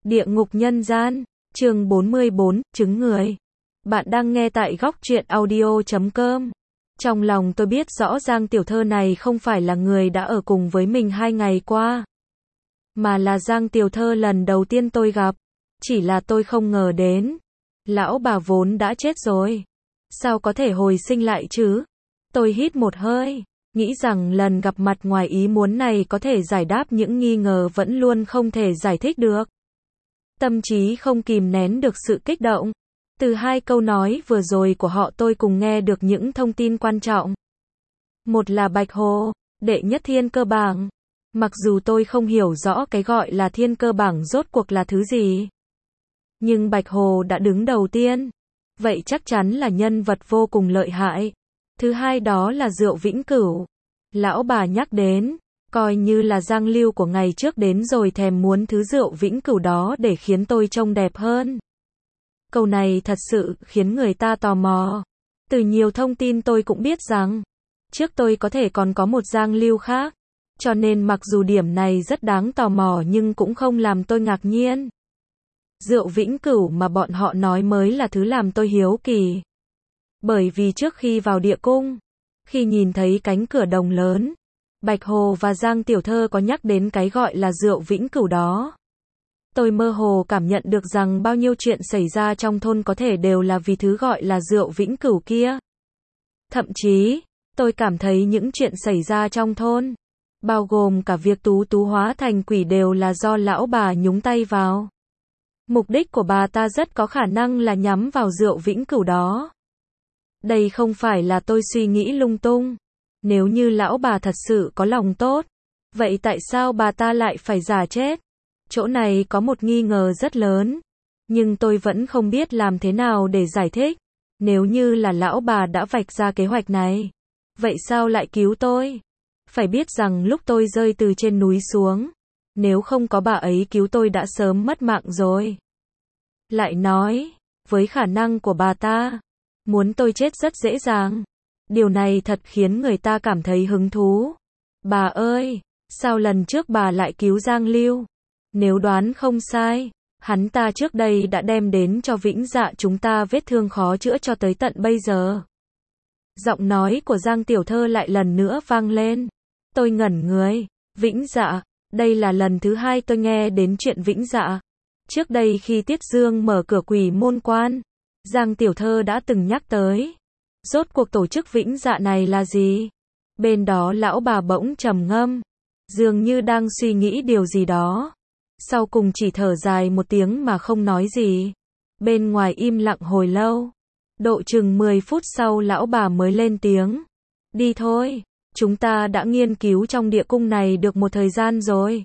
Địa ngục nhân gian, chương 44, trứng người. Bạn đang nghe tại góc truyện audio.com. Trong lòng tôi biết rõ Giang tiểu thơ này không phải là người đã ở cùng với mình 2 ngày qua, mà là Giang tiểu thơ lần đầu tiên tôi gặp. Chỉ là tôi không ngờ đến, lão bà vốn đã chết rồi, sao có thể hồi sinh lại chứ? Tôi hít một hơi, nghĩ rằng lần gặp mặt ngoài ý muốn này có thể giải đáp những nghi ngờ vẫn luôn không thể giải thích được. Tâm trí không kìm nén được sự kích động. Từ 2 câu nói vừa rồi của họ tôi cùng nghe được những thông tin quan trọng. Một là Bạch Hồ, đệ nhất thiên cơ bảng. Mặc dù tôi không hiểu rõ cái gọi là thiên cơ bảng rốt cuộc là thứ gì, nhưng Bạch Hồ đã đứng đầu tiên, vậy chắc chắn là nhân vật vô cùng lợi hại. Thứ hai đó là rượu vĩnh cửu. Lão bà nhắc đến, coi như là Giang Lưu của ngày trước đến rồi thèm muốn thứ rượu vĩnh cửu đó để khiến tôi trông đẹp hơn. Câu này thật sự khiến người ta tò mò. Từ nhiều thông tin tôi cũng biết rằng, trước tôi có thể còn có một Giang Lưu khác, cho nên mặc dù điểm này rất đáng tò mò nhưng cũng không làm tôi ngạc nhiên. Rượu vĩnh cửu mà bọn họ nói mới là thứ làm tôi hiếu kỳ. Bởi vì trước khi vào địa cung, khi nhìn thấy cánh cửa đồng lớn, Bạch Hồ và Giang tiểu thơ có nhắc đến cái gọi là rượu vĩnh cửu đó. Tôi mơ hồ cảm nhận được rằng bao nhiêu chuyện xảy ra trong thôn có thể đều là vì thứ gọi là rượu vĩnh cửu kia. Thậm chí, tôi cảm thấy những chuyện xảy ra trong thôn, bao gồm cả việc Tú Tú hóa thành quỷ đều là do lão bà nhúng tay vào. Mục đích của bà ta rất có khả năng là nhắm vào rượu vĩnh cửu đó. Đây không phải là tôi suy nghĩ lung tung. Nếu như lão bà thật sự có lòng tốt, vậy tại sao bà ta lại phải giả chết? Chỗ này có một nghi ngờ rất lớn, nhưng tôi vẫn không biết làm thế nào để giải thích. Nếu như là lão bà đã vạch ra kế hoạch này, vậy sao lại cứu tôi? Phải biết rằng lúc tôi rơi từ trên núi xuống, nếu không có bà ấy cứu tôi đã sớm mất mạng rồi. Lại nói, với khả năng của bà ta, muốn tôi chết rất dễ dàng. Điều này thật khiến người ta cảm thấy hứng thú. Bà ơi, sao lần trước bà lại cứu Giang Lưu? Nếu đoán không sai, hắn ta trước đây đã đem đến cho Vĩnh Dạ chúng ta vết thương khó chữa cho tới tận bây giờ. Giọng nói của Giang tiểu thơ lại lần nữa vang lên. Tôi ngẩn người. Vĩnh Dạ, đây là lần thứ 2 tôi nghe đến chuyện Vĩnh Dạ. Trước đây khi Tiết Dương mở cửa quỷ môn quan, Giang tiểu thơ đã từng nhắc tới. Rốt cuộc tổ chức Vĩnh Dạ này là gì? Bên đó lão bà bỗng trầm ngâm, dường như đang suy nghĩ điều gì đó. Sau cùng chỉ thở dài một tiếng mà không nói gì. Bên ngoài im lặng hồi lâu. Độ chừng 10 phút sau lão bà mới lên tiếng. Đi thôi, chúng ta đã nghiên cứu trong địa cung này được một thời gian rồi.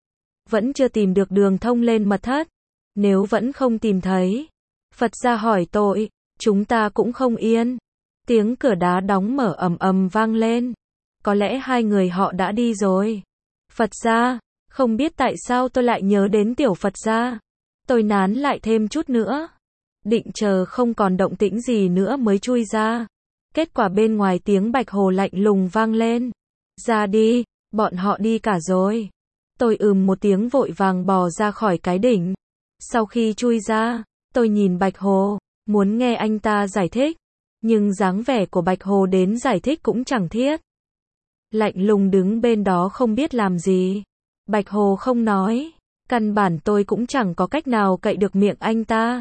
Vẫn chưa tìm được đường thông lên mật thất. Nếu vẫn không tìm thấy, Phật gia hỏi tội, chúng ta cũng không yên. Tiếng cửa đá đóng mở ầm ầm vang lên. Có lẽ 2 người họ đã đi rồi. Phật gia, không biết tại sao tôi lại nhớ đến tiểu Phật gia. Tôi nán lại thêm chút nữa, định chờ không còn động tĩnh gì nữa mới chui ra. Kết quả bên ngoài tiếng Bạch Hồ lạnh lùng vang lên. Ra đi, bọn họ đi cả rồi. Tôi một tiếng vội vàng bò ra khỏi cái đỉnh. Sau khi chui ra, tôi nhìn Bạch Hồ, muốn nghe anh ta giải thích. Nhưng dáng vẻ của Bạch Hồ đến giải thích cũng chẳng thiết. Lạnh lùng đứng bên đó không biết làm gì. Bạch Hồ không nói. Căn bản tôi cũng chẳng có cách nào cậy được miệng anh ta.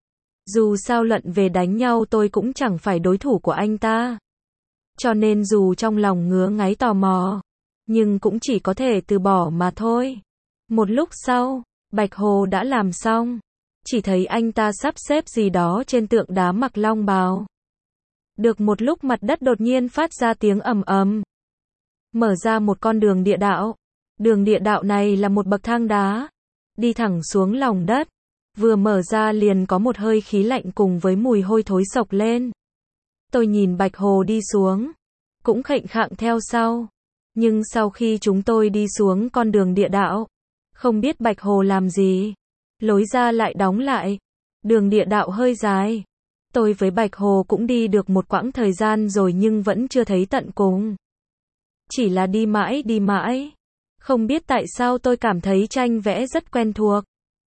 Dù sao luận về đánh nhau tôi cũng chẳng phải đối thủ của anh ta. Cho nên dù trong lòng ngứa ngáy tò mò, nhưng cũng chỉ có thể từ bỏ mà thôi. Một lúc sau, Bạch Hồ đã làm xong. Chỉ thấy anh ta sắp xếp gì đó trên tượng đá mặc long bào. Được một lúc mặt đất đột nhiên phát ra tiếng ầm ầm. Mở ra một con đường địa đạo. Đường địa đạo này là một bậc thang đá, đi thẳng xuống lòng đất. Vừa mở ra liền có một hơi khí lạnh cùng với mùi hôi thối sộc lên. Tôi nhìn Bạch Hồ đi xuống, cũng khệnh khạng theo sau. Nhưng sau khi chúng tôi đi xuống con đường địa đạo, không biết Bạch Hồ làm gì, lối ra lại đóng lại. Đường địa đạo hơi dài. Tôi với Bạch Hồ cũng đi được một quãng thời gian rồi nhưng vẫn chưa thấy tận cùng. Chỉ là đi mãi. Không biết tại sao tôi cảm thấy tranh vẽ rất quen thuộc.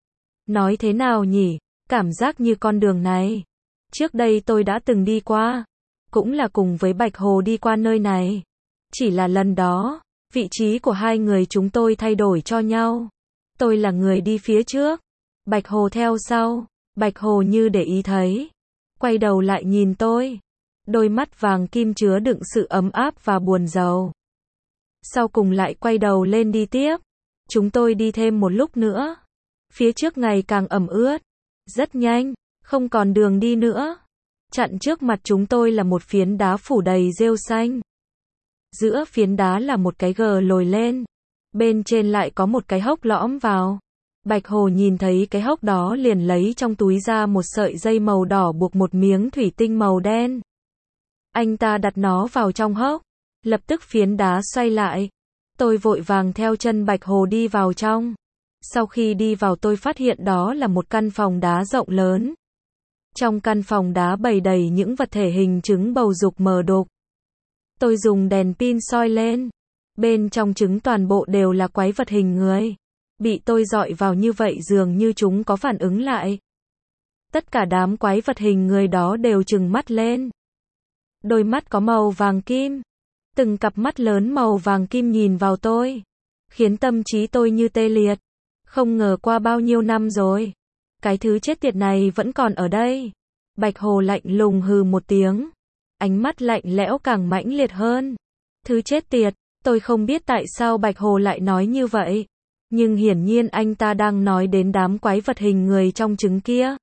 Nói thế nào nhỉ? Cảm giác như con đường này. Trước đây tôi đã từng đi qua. Cũng là cùng với Bạch Hồ đi qua nơi này. Chỉ là lần đó, vị trí của hai người chúng tôi thay đổi cho nhau. Tôi là người đi phía trước. Bạch Hồ theo sau. Bạch Hồ như để ý thấy. Quay đầu lại nhìn tôi. Đôi mắt vàng kim chứa đựng sự ấm áp và buồn rầu. Sau cùng lại quay đầu lên đi tiếp. Chúng tôi đi thêm một lúc nữa. Phía trước ngày càng ẩm ướt. Rất nhanh, không còn đường đi nữa. Chặn trước mặt chúng tôi là một phiến đá phủ đầy rêu xanh. Giữa phiến đá là một cái gờ lồi lên. Bên trên lại có một cái hốc lõm vào. Bạch Hồ nhìn thấy cái hốc đó liền lấy trong túi ra một sợi dây màu đỏ buộc một miếng thủy tinh màu đen. Anh ta đặt nó vào trong hốc. Lập tức phiến đá xoay lại. Tôi vội vàng theo chân Bạch Hồ đi vào trong. Sau khi đi vào tôi phát hiện đó là một căn phòng đá rộng lớn. Trong căn phòng đá bày đầy những vật thể hình trứng bầu dục mờ đục. Tôi dùng đèn pin soi lên. Bên trong trứng toàn bộ đều là quái vật hình người. Bị tôi dọi vào như vậy dường như chúng có phản ứng lại. Tất cả đám quái vật hình người đó đều trừng mắt lên. Đôi mắt có màu vàng kim. Từng cặp mắt lớn màu vàng kim nhìn vào tôi. Khiến tâm trí tôi như tê liệt. Không ngờ qua bao nhiêu năm rồi. Cái thứ chết tiệt này vẫn còn ở đây. Bạch Hồ lạnh lùng hừ một tiếng. Ánh mắt lạnh lẽo càng mãnh liệt hơn. Thứ chết tiệt, tôi không biết tại sao Bạch Hồ lại nói như vậy. Nhưng hiển nhiên anh ta đang nói đến đám quái vật hình người trong trứng kia.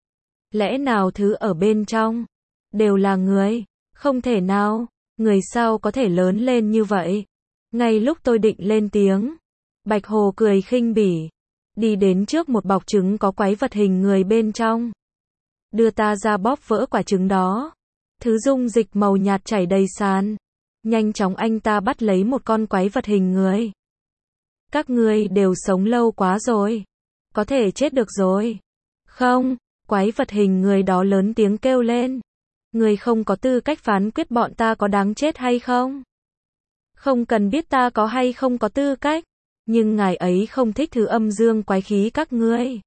Lẽ nào thứ ở bên trong đều là người? Không thể nào, người sao có thể lớn lên như vậy? Ngay lúc tôi định lên tiếng, Bạch Hồ cười khinh bỉ. Đi đến trước một bọc trứng có quái vật hình người bên trong. Đưa ta ra bóp vỡ quả trứng đó. Thứ dung dịch màu nhạt chảy đầy sàn. Nhanh chóng anh ta bắt lấy một con quái vật hình người. Các ngươi đều sống lâu quá rồi. Có thể chết được rồi. Không, quái vật hình người đó lớn tiếng kêu lên. Người không có tư cách phán quyết bọn ta có đáng chết hay không. Không cần biết ta có hay không có tư cách. Nhưng ngài ấy không thích thứ âm dương quái khí các ngươi.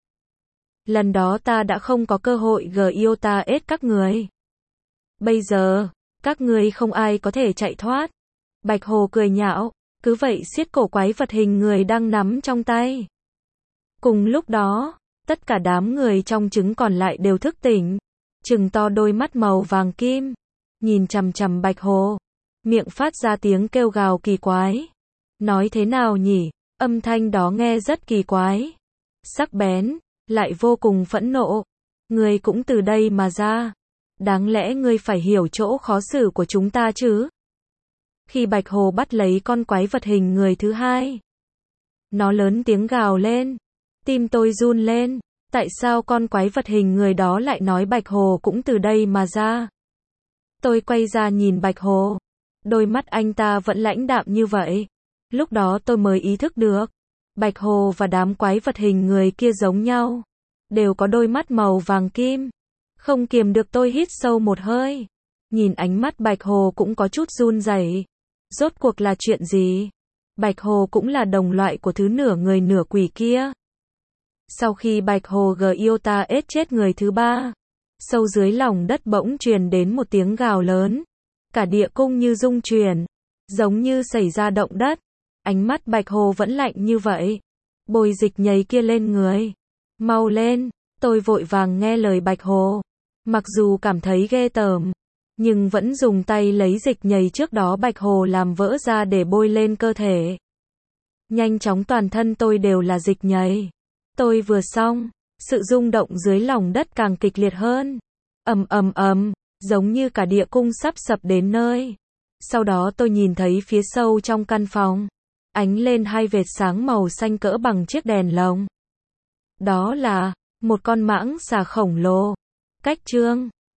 Lần đó ta đã không có cơ hội yêu ta ết các người. Bây giờ, các ngươi không ai có thể chạy thoát. Bạch Hồ cười nhạo, cứ vậy siết cổ quái vật hình người đang nắm trong tay. Cùng lúc đó, tất cả đám người trong trứng còn lại đều thức tỉnh. Trừng to đôi mắt màu vàng kim. Nhìn chằm chằm Bạch Hồ. Miệng phát ra tiếng kêu gào kỳ quái. Nói thế nào nhỉ? Âm thanh đó nghe rất kỳ quái. Sắc bén, lại vô cùng phẫn nộ. Ngươi cũng từ đây mà ra. Đáng lẽ ngươi phải hiểu chỗ khó xử của chúng ta chứ. Khi Bạch Hồ bắt lấy con quái vật hình người thứ hai. Nó lớn tiếng gào lên. Tim tôi run lên. Tại sao con quái vật hình người đó lại nói Bạch Hồ cũng từ đây mà ra? Tôi quay ra nhìn Bạch Hồ. Đôi mắt anh ta vẫn lãnh đạm như vậy. Lúc đó tôi mới ý thức được. Bạch Hồ và đám quái vật hình người kia giống nhau. Đều có đôi mắt màu vàng kim. Không kiềm được tôi hít sâu một hơi. Nhìn ánh mắt Bạch Hồ cũng có chút run rẩy. Rốt cuộc là chuyện gì? Bạch Hồ cũng là đồng loại của thứ nửa người nửa quỷ kia. Sau khi Bạch Hồ yêu ta ết chết người thứ ba. Sâu dưới lòng đất bỗng truyền đến một tiếng gào lớn. Cả địa cung như rung chuyển. Giống như xảy ra động đất. Ánh mắt Bạch Hồ vẫn lạnh như vậy. Bôi dịch nhầy kia lên người. Mau lên. Tôi vội vàng nghe lời Bạch Hồ. Mặc dù cảm thấy ghê tởm. Nhưng vẫn dùng tay lấy dịch nhầy trước đó Bạch Hồ làm vỡ ra để bôi lên cơ thể. Nhanh chóng toàn thân tôi đều là dịch nhầy. Tôi vừa xong. Sự rung động dưới lòng đất càng kịch liệt hơn. Ầm ầm ầm. Giống như cả địa cung sắp sập đến nơi. Sau đó tôi nhìn thấy phía sâu trong căn phòng. Ánh lên hai vệt sáng màu xanh cỡ bằng chiếc đèn lồng. Đó là một con mãng xà khổng lồ. Cách chương